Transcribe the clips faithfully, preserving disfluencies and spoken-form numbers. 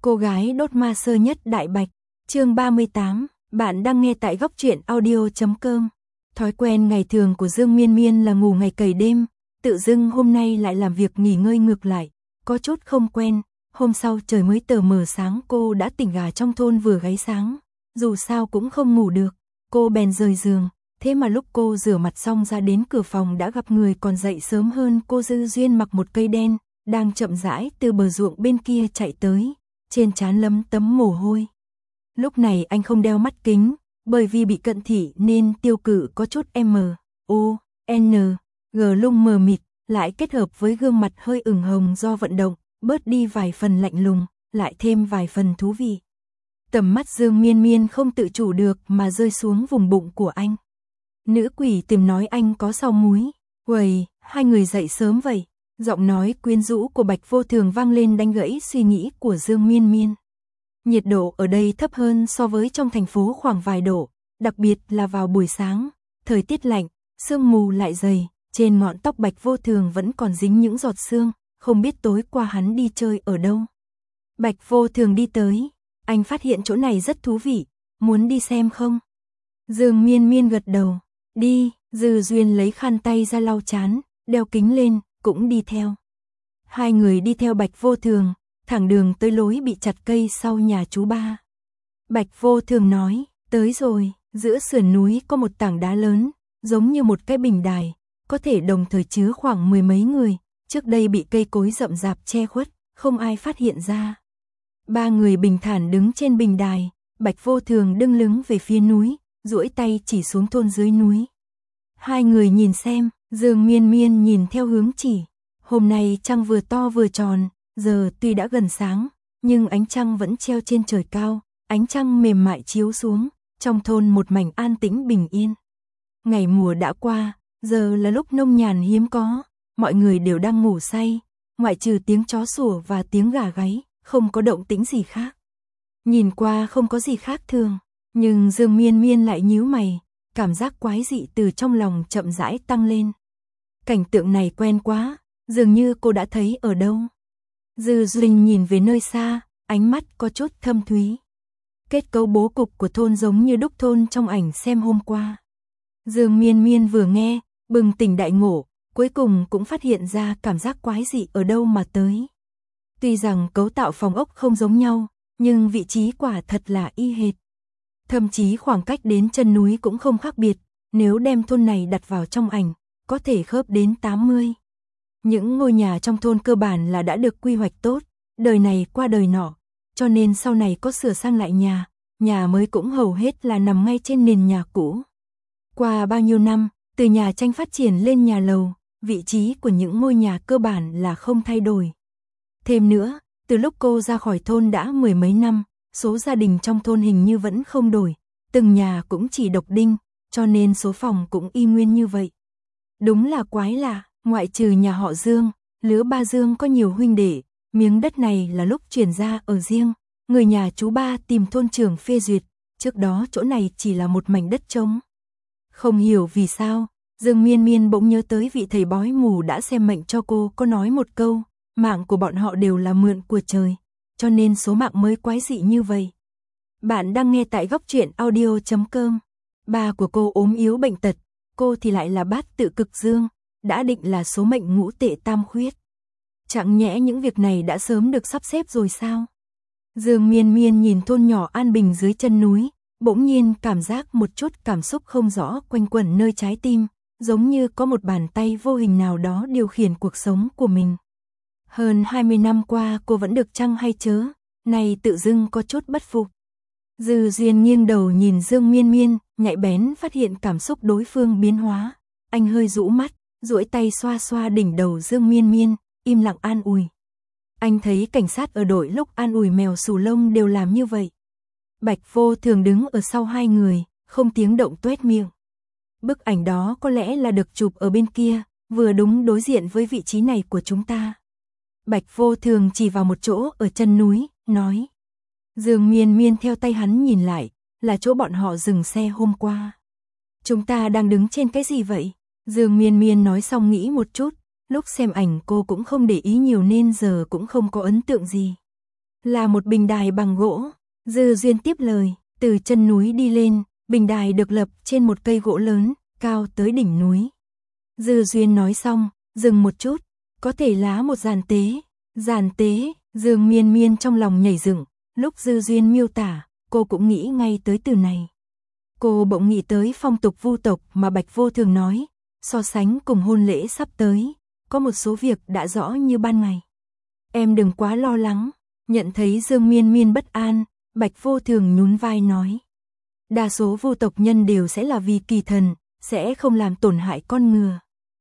Cô gái đốt ma sơ nhất Đại Bạch, chương ba mươi tám, bạn đang nghe tại góc truyện audio chấm com. Thói quen ngày thường của Dương Miên Miên là ngủ ngày cày đêm, tự dưng hôm nay lại làm việc nghỉ ngơi ngược lại, có chút không quen. Hôm sau trời mới tờ mờ sáng cô đã tỉnh, gà trong thôn vừa gáy sáng, dù sao cũng không ngủ được, cô bèn rời giường. Thế mà lúc cô rửa mặt xong ra đến cửa phòng đã gặp người còn dậy sớm hơn cô. Dư Duyên mặc một cây đen, đang chậm rãi từ bờ ruộng bên kia chạy tới, trên trán lấm tấm mồ hôi. Lúc này anh không đeo mắt kính, bởi vì bị cận thị nên tiêu cự có chút M, O, N, G lung mờ mịt, lại kết hợp với gương mặt hơi ửng hồng do vận động, bớt đi vài phần lạnh lùng, lại thêm vài phần thú vị. Tầm mắt Dương Miên Miên không tự chủ được mà rơi xuống vùng bụng của anh. Nữ quỷ tìm nói anh có sau múi. Uầy, hai người dậy sớm vậy. Giọng nói quyến rũ của Bạch Vô Thường vang lên đánh gãy suy nghĩ của Dương Miên Miên. Nhiệt độ ở đây thấp hơn so với trong thành phố khoảng vài độ, đặc biệt là vào buổi sáng, thời tiết lạnh, sương mù lại dày, trên ngọn tóc Bạch Vô Thường vẫn còn dính những giọt sương, không biết tối qua hắn đi chơi ở đâu. Bạch Vô Thường đi tới, anh phát hiện chỗ này rất thú vị, muốn đi xem không? Dương Miên Miên gật đầu, đi. Dư Duyên lấy khăn tay ra lau chán, đeo kính lên, cũng đi theo. Hai người đi theo Bạch Vô Thường, thẳng đường tới lối bị chặt cây sau nhà chú ba. Bạch Vô Thường nói, tới rồi. Giữa sườn núi có một tảng đá lớn, giống như một cái bình đài, có thể đồng thời chứa khoảng mười mấy người, trước đây bị cây cối rậm rạp che khuất, không ai phát hiện ra. Ba người bình thản đứng trên bình đài, Bạch Vô Thường đứng lưng về phía núi, duỗi tay chỉ xuống thôn dưới núi. Hai người nhìn xem, Dương Miên Miên nhìn theo hướng chỉ. Hôm nay trăng vừa to vừa tròn, giờ tuy đã gần sáng, nhưng ánh trăng vẫn treo trên trời cao, ánh trăng mềm mại chiếu xuống, trong thôn một mảnh an tĩnh bình yên. Ngày mùa đã qua, giờ là lúc nông nhàn hiếm có, mọi người đều đang ngủ say, ngoại trừ tiếng chó sủa và tiếng gà gáy, không có động tĩnh gì khác. Nhìn qua không có gì khác thường, nhưng Dương Miên Miên lại nhíu mày, cảm giác quái dị từ trong lòng chậm rãi tăng lên. Cảnh tượng này quen quá, dường như cô đã thấy ở đâu. Dư Duyên nhìn về nơi xa, ánh mắt có chút thâm thúy. Kết cấu bố cục của thôn giống như đúc thôn trong ảnh xem hôm qua. Dương Miên Miên vừa nghe, bừng tỉnh đại ngộ, cuối cùng cũng phát hiện ra cảm giác quái dị ở đâu mà tới. Tuy rằng cấu tạo phòng ốc không giống nhau, nhưng vị trí quả thật là y hệt. Thậm chí khoảng cách đến chân núi cũng không khác biệt, nếu đem thôn này đặt vào trong ảnh, có thể khớp đến tám mươi. Những ngôi nhà trong thôn cơ bản là đã được quy hoạch tốt, đời này qua đời nọ, cho nên sau này có sửa sang lại nhà, nhà mới cũng hầu hết là nằm ngay trên nền nhà cũ. Qua bao nhiêu năm, từ nhà tranh phát triển lên nhà lầu, vị trí của những ngôi nhà cơ bản là không thay đổi. Thêm nữa, từ lúc cô ra khỏi thôn đã mười mấy năm, số gia đình trong thôn hình như vẫn không đổi, từng nhà cũng chỉ độc đinh, cho nên số phòng cũng y nguyên như vậy. Đúng là quái lạ, ngoại trừ nhà họ Dương, lứa ba Dương có nhiều huynh đệ, miếng đất này là lúc chuyển ra ở riêng, người nhà chú ba tìm thôn trưởng phê duyệt, trước đó chỗ này chỉ là một mảnh đất trống. Không hiểu vì sao, Dương Miên Miên bỗng nhớ tới vị thầy bói mù đã xem mệnh cho cô, có nói một câu, mạng của bọn họ đều là mượn của trời, cho nên số mạng mới quái dị như vậy. Bạn đang nghe tại góc truyện audio chấm com. Ba của cô ốm yếu bệnh tật, cô thì lại là bát tự cực dương, đã định là số mệnh ngũ tệ tam khuyết. Chẳng nhẽ những việc này đã sớm được sắp xếp rồi sao? Dương Miên Miên nhìn thôn nhỏ an bình dưới chân núi, bỗng nhiên cảm giác một chút cảm xúc không rõ quanh quẩn nơi trái tim, giống như có một bàn tay vô hình nào đó điều khiển cuộc sống của mình. Hơn hai mươi năm qua cô vẫn được chăng hay chớ, này tự dưng có chút bất phục. Dư Duyên nghiêng đầu nhìn Dương Miên Miên, nhạy bén phát hiện cảm xúc đối phương biến hóa. Anh hơi rũ mắt, duỗi tay xoa xoa đỉnh đầu Dương Miên Miên, im lặng an ủi. Anh thấy cảnh sát ở đội lúc an ủi mèo xù lông đều làm như vậy. Bạch Vô Thường đứng ở sau hai người, không tiếng động tuét miệng. Bức ảnh đó có lẽ là được chụp ở bên kia, vừa đúng đối diện với vị trí này của chúng ta. Bạch Vô Thường chỉ vào một chỗ ở chân núi, nói. Dương Miên Miên theo tay hắn nhìn lại, là chỗ bọn họ dừng xe hôm qua. Chúng ta đang đứng trên cái gì vậy? Dương Miên Miên nói xong nghĩ một chút, lúc xem ảnh cô cũng không để ý nhiều nên giờ cũng không có ấn tượng gì. Là một bình đài bằng gỗ. Dư Duyên tiếp lời, từ chân núi đi lên, bình đài được lập trên một cây gỗ lớn, cao tới đỉnh núi. Dư Duyên nói xong, dừng một chút, có thể lá một giàn tế. Giàn tế, Dương Miên Miên trong lòng nhảy dựng, lúc Dư Duyên miêu tả, cô cũng nghĩ ngay tới từ này. Cô bỗng nghĩ tới phong tục Vu tộc mà Bạch Vô Thường nói, so sánh cùng hôn lễ sắp tới, có một số việc đã rõ như ban ngày. Em đừng quá lo lắng, nhận thấy Dương Miên Miên bất an, Bạch Vô Thường nhún vai nói. Đa số Vu tộc nhân đều sẽ là vì kỳ thần, sẽ không làm tổn hại con ngựa.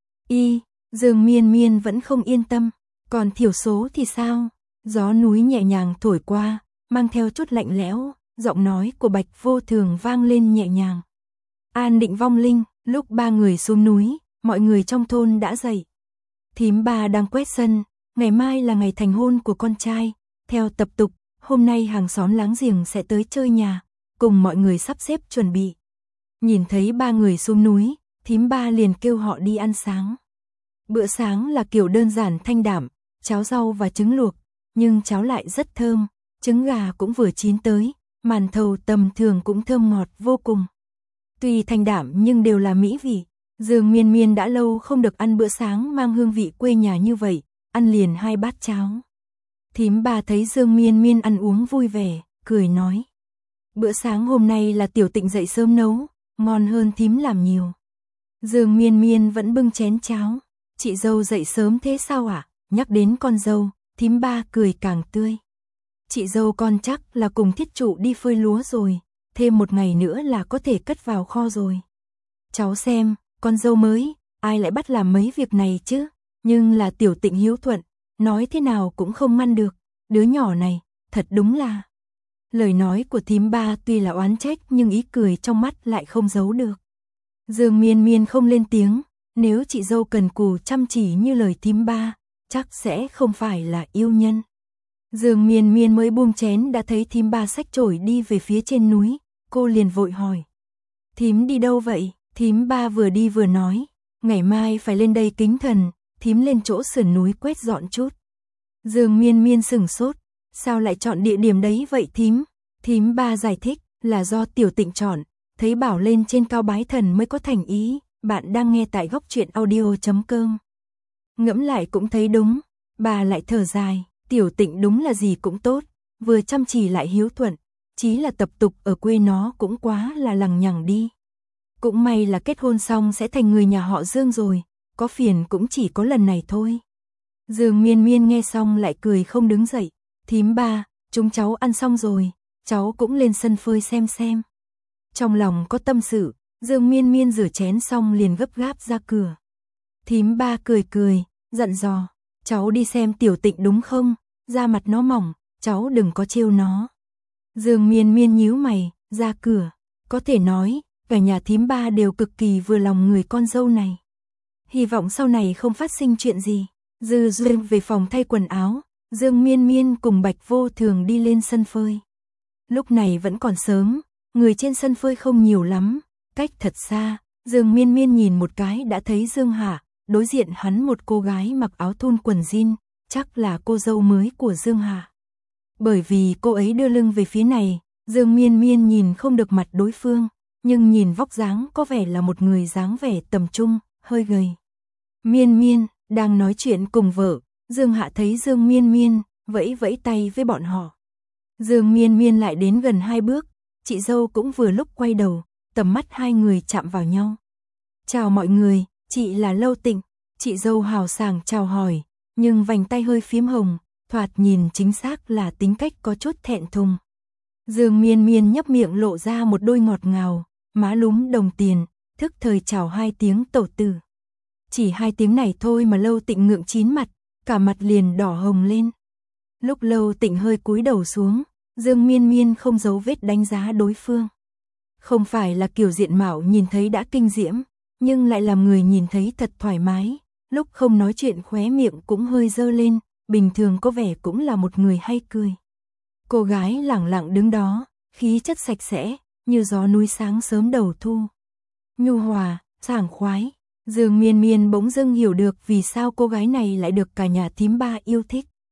Y, Dương Miên Miên vẫn không yên tâm, còn thiểu số thì sao? Gió núi nhẹ nhàng thổi qua, mang theo chút lạnh lẽo, giọng nói của Bạch Vô Thường vang lên nhẹ nhàng. An định vong linh, lúc ba người xuống núi, mọi người trong thôn đã dậy. Thím ba đang quét sân, ngày mai là ngày thành hôn của con trai, theo tập tục, hôm nay hàng xóm láng giềng sẽ tới chơi nhà, cùng mọi người sắp xếp chuẩn bị. Nhìn thấy ba người xuống núi, thím ba liền kêu họ đi ăn sáng. Bữa sáng là kiểu đơn giản thanh đạm, cháo rau và trứng luộc, nhưng cháo lại rất thơm, trứng gà cũng vừa chín tới, màn thầu tầm thường cũng thơm ngọt vô cùng. Tuy thanh đạm nhưng đều là mỹ vị. Dương Miên Miên đã lâu không được ăn bữa sáng mang hương vị quê nhà như vậy, ăn liền hai bát cháo. Thím bà thấy Dương Miên Miên ăn uống vui vẻ, cười nói. Bữa sáng hôm nay là Tiểu Tịnh dậy sớm nấu, ngon hơn thím làm nhiều. Dương Miên Miên vẫn bưng chén cháo. Chị dâu dậy sớm thế sao ạ? À? Nhắc đến con dâu, thím ba cười càng tươi. Chị dâu con chắc là cùng thiết trụ đi phơi lúa rồi, thêm một ngày nữa là có thể cất vào kho rồi. Cháu xem, con dâu mới, ai lại bắt làm mấy việc này chứ? Nhưng là Tiểu Tịnh hiếu thuận, nói thế nào cũng không ngăn được, đứa nhỏ này, thật đúng là. Lời nói của thím ba tuy là oán trách nhưng ý cười trong mắt lại không giấu được. Dương Miên Miên không lên tiếng, nếu chị dâu cần cù chăm chỉ như lời thím ba, chắc sẽ không phải là yêu nhân. Dương Miên Miên mới buông chén đã thấy thím ba xách chổi đi về phía trên núi, cô liền vội hỏi. Thím đi đâu vậy? Thím ba vừa đi vừa nói, ngày mai phải lên đây kính thần, thím lên chỗ sườn núi quét dọn chút. Dương Miên Miên sửng sốt, sao lại chọn địa điểm đấy vậy thím? Thím ba giải thích, là do Tiểu Tịnh chọn, thấy bảo lên trên cao bái thần mới có thành ý. Bạn đang nghe tại góc truyện audio chấm com. Ngẫm lại cũng thấy đúng, bà lại thở dài, Tiểu Tịnh đúng là gì cũng tốt, vừa chăm chỉ lại hiếu thuận, chí là tập tục ở quê nó cũng quá là lằng nhằng đi. Cũng may là kết hôn xong sẽ thành người nhà họ Dương rồi, có phiền cũng chỉ có lần này thôi. Dương Miên Miên nghe xong lại cười không đứng dậy, thím ba, chúng cháu ăn xong rồi, cháu cũng lên sân phơi xem xem. Trong lòng có tâm sự, Dương Miên Miên rửa chén xong liền gấp gáp ra cửa. Thím ba cười cười, dặn dò, cháu đi xem Tiểu Tịnh đúng không, da mặt nó mỏng, cháu đừng có trêu nó. Dương Miên Miên nhíu mày, ra cửa, có thể nói, cả nhà thím ba đều cực kỳ vừa lòng người con dâu này. Hy vọng sau này không phát sinh chuyện gì. Dư Duyên về phòng thay quần áo, Dương Miên Miên cùng Bạch Vô Thường đi lên sân phơi. Lúc này vẫn còn sớm, người trên sân phơi không nhiều lắm. Cách thật xa, Dương Miên Miên nhìn một cái đã thấy Dương Hạ, đối diện hắn một cô gái mặc áo thun quần jean, chắc là cô dâu mới của Dương Hạ. Bởi vì cô ấy đưa lưng về phía này, Dương Miên Miên nhìn không được mặt đối phương, nhưng nhìn vóc dáng có vẻ là một người dáng vẻ tầm trung, hơi gầy. Miên Miên, đang nói chuyện cùng vợ, Dương Hạ thấy Dương Miên Miên, vẫy vẫy tay với bọn họ. Dương Miên Miên lại đến gần hai bước, chị dâu cũng vừa lúc quay đầu. Tầm mắt hai người chạm vào nhau. Chào mọi người, chị là Lâu Tịnh. Chị dâu hào sảng chào hỏi, nhưng vành tay hơi phím hồng, thoạt nhìn chính xác là tính cách có chút thẹn thùng. Dương Miên Miên nhấp miệng lộ ra một đôi ngọt ngào, má lúm đồng tiền, thức thời chào hai tiếng tẩu tử. Chỉ hai tiếng này thôi mà Lâu Tịnh ngượng chín mặt, cả mặt liền đỏ hồng lên. Lúc Lâu Tịnh hơi cúi đầu xuống, Dương Miên Miên không giấu vết đánh giá đối phương. Không phải là kiểu diện mạo nhìn thấy đã kinh diễm, nhưng lại làm người nhìn thấy thật thoải mái, lúc không nói chuyện khóe miệng cũng hơi dơ lên, bình thường có vẻ cũng là một người hay cười. Cô gái lẳng lặng đứng đó, khí chất sạch sẽ, như gió núi sáng sớm đầu thu. Nhu hòa, sảng khoái, Dương Miên Miên bỗng dưng hiểu được vì sao cô gái này lại được cả nhà thím ba yêu thích.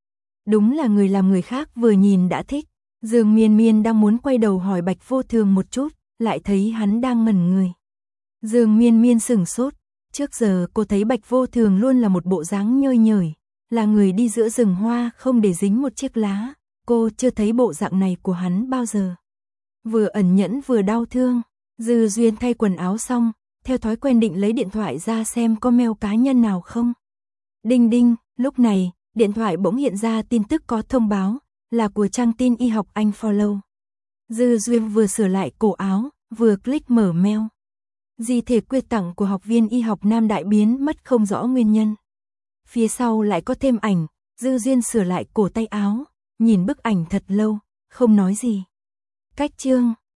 Đúng là người làm người khác vừa nhìn đã thích. Dương Miên Miên đang muốn quay đầu hỏi Bạch Vô Thường một chút, lại thấy hắn đang ngẩn người. Dương Miên Miên sửng sốt, trước giờ cô thấy Bạch Vô Thường luôn là một bộ dáng nhơi nhởi, là người đi giữa rừng hoa không để dính một chiếc lá, cô chưa thấy bộ dạng này của hắn bao giờ. Vừa ẩn nhẫn vừa đau thương, Dư Duyên thay quần áo xong, theo thói quen định lấy điện thoại ra xem có mail cá nhân nào không. Đinh đinh, lúc này, điện thoại bỗng hiện ra tin tức có thông báo, là của trang tin y học Anh Follow. Dư Duyên vừa sửa lại cổ áo, vừa click mở mail. Di thể quyệt tặng của học viên y học Nam Đại biến mất không rõ nguyên nhân. Phía sau lại có thêm ảnh, Dư Duyên sửa lại cổ tay áo, nhìn bức ảnh thật lâu, không nói gì. Cách chương